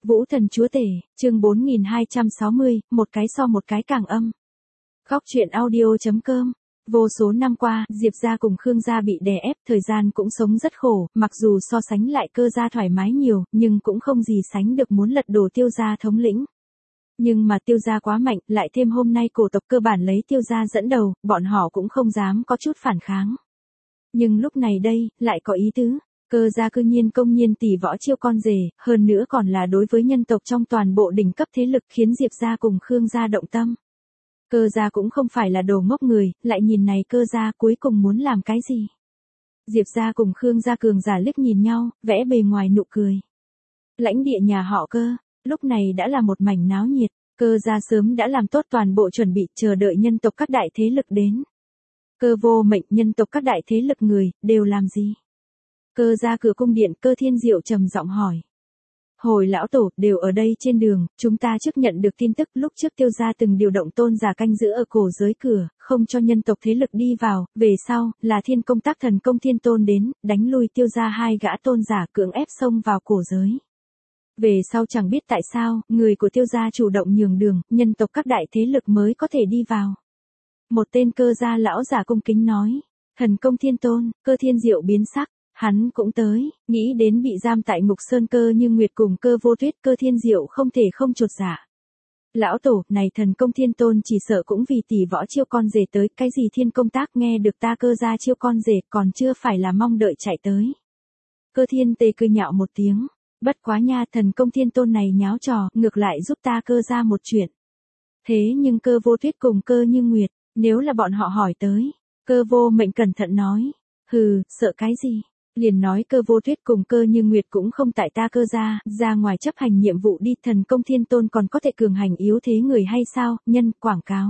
Vũ thần chúa tể, chương 4260, một cái so một cái càng âm. Góc truyện audio.com. Vô số năm qua, Diệp gia cùng Khương gia bị đè ép, thời gian cũng sống rất khổ, mặc dù so sánh lại Cơ gia thoải mái nhiều, nhưng cũng không gì sánh được muốn lật đổ Tiêu gia thống lĩnh. Nhưng mà Tiêu gia quá mạnh, lại thêm hôm nay cổ tộc cơ bản lấy Tiêu gia dẫn đầu, bọn họ cũng không dám có chút phản kháng. Nhưng lúc này đây, lại có ý tứ. Cơ gia cư nhiên công nhiên tỉ võ chiêu con rể, hơn nữa còn là đối với nhân tộc trong toàn bộ đỉnh cấp thế lực, khiến Diệp gia cùng Khương gia động tâm. Cơ gia cũng không phải là đồ ngốc người, lại nhìn này Cơ gia cuối cùng muốn làm cái gì. Diệp gia cùng Khương gia cường giả liếc nhìn nhau, vẽ bề ngoài nụ cười. Lãnh địa nhà họ Cơ, lúc này đã là một mảnh náo nhiệt. Cơ gia sớm đã làm tốt toàn bộ chuẩn bị, chờ đợi nhân tộc các đại thế lực đến. Cơ vô mệnh, nhân tộc các đại thế lực người, đều làm gì? Cơ ra cửa cung điện, Cơ Thiên Diệu trầm giọng hỏi. Hồi lão tổ, đều ở đây trên đường, chúng ta trước nhận được tin tức lúc trước Tiêu gia từng điều động tôn giả canh giữ ở cổ giới cửa, không cho nhân tộc thế lực đi vào, về sau, là Thiên Công Tác Thần Công Thiên Tôn đến, đánh lui Tiêu gia hai gã tôn giả cưỡng ép xông vào cổ giới. Về sau chẳng biết tại sao, người của Tiêu gia chủ động nhường đường, nhân tộc các đại thế lực mới có thể đi vào. Một tên Cơ gia lão giả cung kính nói, Thần Công Thiên Tôn. Cơ Thiên Diệu biến sắc. Hắn cũng tới, nghĩ đến bị giam tại Ngục Sơn Cơ Như Nguyệt cùng Cơ Vô Tuyết, Cơ Thiên Diệu không thể không chột dạ. Lão tổ, này Thần Công Thiên Tôn chỉ sợ cũng vì tỷ võ chiêu con rể tới, cái gì Thiên Công Tác nghe được ta Cơ gia chiêu con rể, còn chưa phải là mong đợi chạy tới. Cơ Thiên Tề cười nhạo một tiếng, bất quá nha, Thần Công Thiên Tôn này nháo trò, ngược lại giúp ta Cơ gia một chuyện. Thế nhưng Cơ Vô Tuyết cùng Cơ Như Nguyệt, nếu là bọn họ hỏi tới, Cơ Vô Mệnh cẩn thận nói, hừ, sợ cái gì? Liền nói Cơ Vô Tuyết cùng Cơ Như Nguyệt cũng không tại ta Cơ gia, ra ngoài chấp hành nhiệm vụ đi, Thần Công Thiên Tôn còn có thể cường hành yếu thế người hay sao, nhân, quảng cáo.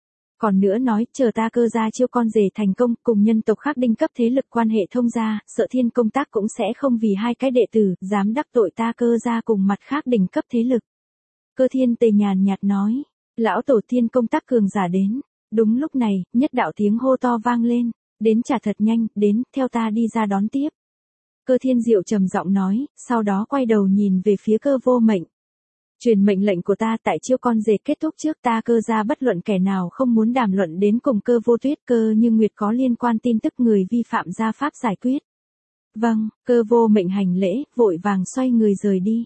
Còn nữa nói, chờ ta Cơ gia chiêu con rể thành công, cùng nhân tộc khác đinh cấp thế lực quan hệ thông gia, sợ Thiên Công Tác cũng sẽ không vì hai cái đệ tử, dám đắc tội ta Cơ gia cùng mặt khác đỉnh cấp thế lực. Cơ Thiên Tề nhàn nhạt nói, lão tổ Thiên Công Tác cường giả đến. Đúng lúc này, nhất đạo tiếng hô to vang lên. Đến trả thật nhanh, đến, theo ta đi ra đón tiếp. Cơ Thiên Diệu trầm giọng nói, sau đó quay đầu nhìn về phía Cơ Vô Mệnh. Truyền mệnh lệnh của ta tại chiêu con rể kết thúc trước, ta Cơ gia bất luận kẻ nào không muốn đàm luận đến cùng Cơ Vô Tuyết, Cơ Như Nguyệt có liên quan tin tức người vi phạm gia pháp giải quyết. Vâng, Cơ Vô Mệnh hành lễ, vội vàng xoay người rời đi.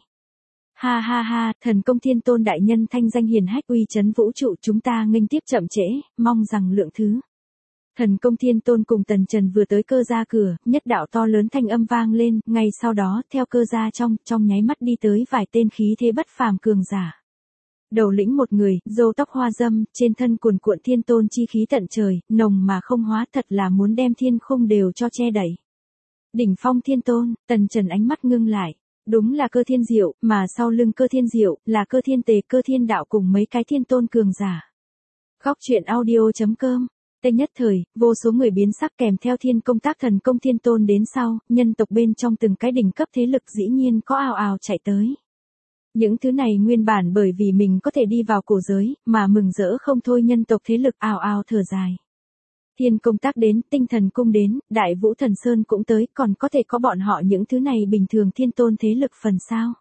Ha ha ha, Thần Công Thiên Tôn đại nhân thanh danh hiển hách uy chấn vũ trụ, chúng ta nghênh tiếp chậm trễ, mong rằng lượng thứ. Thần Công Thiên Tôn cùng Tần Trần vừa tới Cơ gia cửa, nhất đạo to lớn thanh âm vang lên, ngay sau đó, theo Cơ gia trong nháy mắt đi tới vài tên khí thế bất phàm cường giả. Đầu lĩnh một người, râu tóc hoa dâm, trên thân cuồn cuộn thiên tôn chi khí tận trời, nồng mà không hóa, thật là muốn đem thiên khung đều cho che đậy. Đỉnh phong Thiên Tôn, Tần Trần ánh mắt ngưng lại. Đúng là Cơ Thiên Diệu, mà sau lưng Cơ Thiên Diệu, là Cơ Thiên Tề, Cơ Thiên Đạo cùng mấy cái thiên tôn cường giả. Góc truyện audio.com. Tây nhất thời, vô số người biến sắc, kèm theo Thiên Công Tác Thần Công Thiên Tôn đến sau, nhân tộc bên trong từng cái đỉnh cấp thế lực dĩ nhiên có ào ào chạy tới. Những thứ này nguyên bản bởi vì mình có thể đi vào cổ giới, mà mừng rỡ không thôi, nhân tộc thế lực ào ào thở dài. Thiên Công Tác đến, Tinh Thần Cung đến, Đại Vũ Thần Sơn cũng tới, còn có thể có bọn họ những thứ này bình thường thiên tôn thế lực phần sao.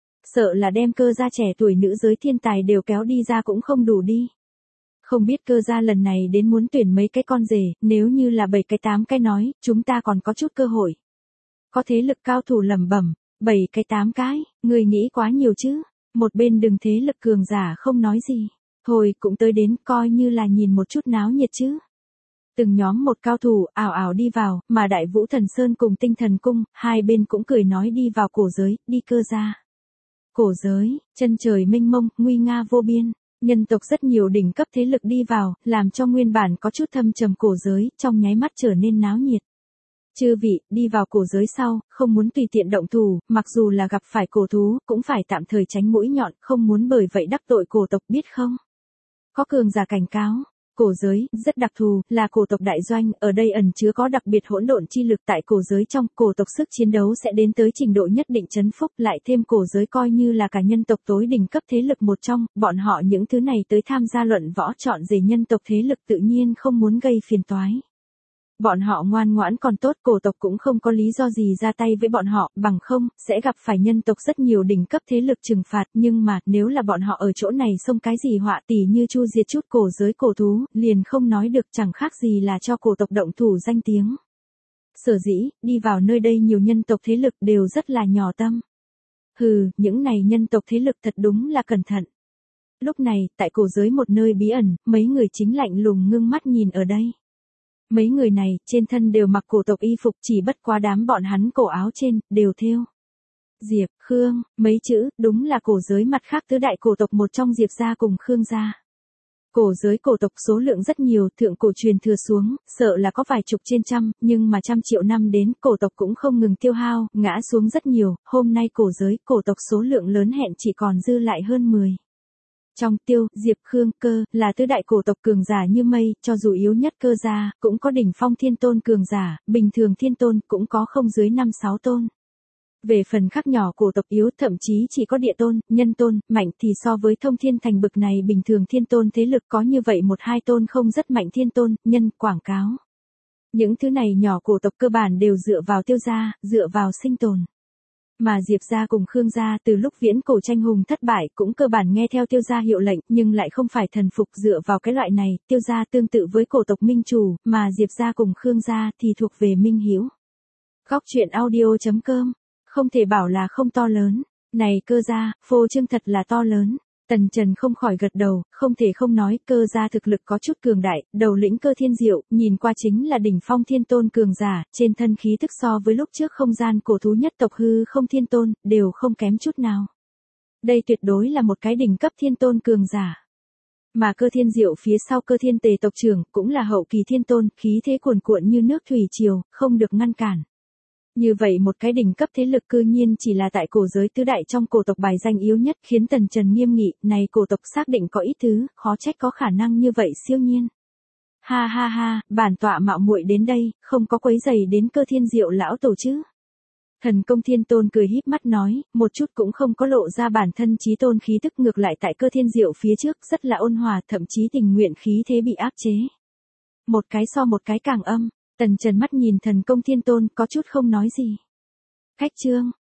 Sợ là đem Cơ gia trẻ tuổi nữ giới thiên tài đều kéo đi ra cũng không đủ đi. Không biết Cơ gia lần này đến muốn tuyển mấy cái con rể, nếu như là 7 cái 8 cái nói, chúng ta còn có chút cơ hội. Có thế lực cao thủ lẩm bẩm, 7 cái 8 cái, người nghĩ quá nhiều chứ. Một bên đừng thế lực cường giả không nói gì. Thôi cũng tới đến, coi như là nhìn một chút náo nhiệt chứ. Từng nhóm một cao thủ ảo ảo đi vào, mà Đại Vũ Thần Sơn cùng Tinh Thần Cung, hai bên cũng cười nói đi vào cổ giới, đi Cơ gia. Cổ giới, chân trời mênh mông, nguy nga vô biên. Nhân tộc rất nhiều đỉnh cấp thế lực đi vào, làm cho nguyên bản có chút thâm trầm cổ giới, trong nháy mắt trở nên náo nhiệt. Chư vị, đi vào cổ giới sau, không muốn tùy tiện động thủ, mặc dù là gặp phải cổ thú, cũng phải tạm thời tránh mũi nhọn, không muốn bởi vậy đắc tội cổ tộc, biết không? Có cường giả cảnh cáo. Cổ giới, rất đặc thù, là cổ tộc đại doanh, ở đây ẩn chứa có đặc biệt hỗn độn chi lực tại cổ giới trong, cổ tộc sức chiến đấu sẽ đến tới trình độ nhất định chấn phúc, lại thêm cổ giới coi như là cả nhân tộc tối đỉnh cấp thế lực một trong, bọn họ những thứ này tới tham gia luận võ chọn rể nhân tộc thế lực tự nhiên không muốn gây phiền toái. Bọn họ ngoan ngoãn còn tốt, cổ tộc cũng không có lý do gì ra tay với bọn họ, bằng không, sẽ gặp phải nhân tộc rất nhiều đỉnh cấp thế lực trừng phạt, nhưng mà, nếu là bọn họ ở chỗ này xông cái gì họa tỉ như chu diệt chút cổ giới cổ thú, liền không nói được, chẳng khác gì là cho cổ tộc động thủ danh tiếng. Sở dĩ, đi vào nơi đây nhiều nhân tộc thế lực đều rất là nhỏ tâm. Hừ, những này nhân tộc thế lực thật đúng là cẩn thận. Lúc này, tại cổ giới một nơi bí ẩn, mấy người chính lạnh lùng ngưng mắt nhìn ở đây. Mấy người này, trên thân đều mặc cổ tộc y phục, chỉ bất quá đám bọn hắn cổ áo trên, đều thêu Diệp, Khương, mấy chữ, đúng là cổ giới mặt khác tứ đại cổ tộc một trong Diệp gia cùng Khương gia. Cổ giới cổ tộc số lượng rất nhiều, thượng cổ truyền thừa xuống, sợ là có vài chục trên trăm, nhưng mà trăm triệu năm đến, cổ tộc cũng không ngừng tiêu hao, ngã xuống rất nhiều, hôm nay cổ giới, cổ tộc số lượng lớn hẹn chỉ còn dư lại hơn 10. Trong Tiêu, Diệp, Khương, Cơ, là tứ đại cổ tộc cường giả như mây, cho dù yếu nhất Cơ gia, cũng có đỉnh phong thiên tôn cường giả, bình thường thiên tôn, cũng có không dưới 5-6 tôn. Về phần khác nhỏ cổ tộc yếu thậm chí chỉ có địa tôn, nhân tôn, mạnh thì so với thông thiên thành bực này bình thường thiên tôn thế lực có như vậy 1-2 tôn không rất mạnh thiên tôn, nhân, quảng cáo. Những thứ này nhỏ cổ tộc cơ bản đều dựa vào Tiêu gia, dựa vào sinh tồn. Mà Diệp gia cùng Khương gia từ lúc viễn cổ tranh hùng thất bại cũng cơ bản nghe theo Tiêu gia hiệu lệnh, nhưng lại không phải thần phục dựa vào cái loại này, Tiêu gia tương tự với cổ tộc minh chủ, mà Diệp gia cùng Khương gia thì thuộc về minh hiếu. Góc truyện audio.com, không thể bảo là không to lớn, này Cơ gia, phô trương thật là to lớn. Tần Trần không khỏi gật đầu, không thể không nói, Cơ gia thực lực có chút cường đại, đầu lĩnh Cơ Thiên Diệu, nhìn qua chính là đỉnh phong thiên tôn cường giả, trên thân khí tức so với lúc trước không gian cổ thú nhất tộc hư không thiên tôn, đều không kém chút nào. Đây tuyệt đối là một cái đỉnh cấp thiên tôn cường giả. Mà Cơ Thiên Diệu phía sau Cơ Thiên Tề tộc trưởng, cũng là hậu kỳ thiên tôn, khí thế cuồn cuộn như nước thủy triều, không được ngăn cản. Như vậy một cái đỉnh cấp thế lực cư nhiên chỉ là tại cổ giới tứ đại trong cổ tộc bài danh yếu nhất, khiến Tần Trần nghiêm nghị, này cổ tộc xác định có ít thứ, khó trách có khả năng như vậy siêu nhiên. Ha ha ha, bản tọa mạo muội đến đây, không có quấy rầy đến Cơ Thiên Diệu lão tổ chứ. Thần Công Thiên Tôn cười híp mắt nói, một chút cũng không có lộ ra bản thân chí tôn khí tức, ngược lại tại Cơ Thiên Diệu phía trước rất là ôn hòa, thậm chí tình nguyện khí thế bị áp chế. Một cái so một cái càng âm. Tần Trần mắt nhìn Thần Công Thiên Tôn có chút không nói gì. Khách trương,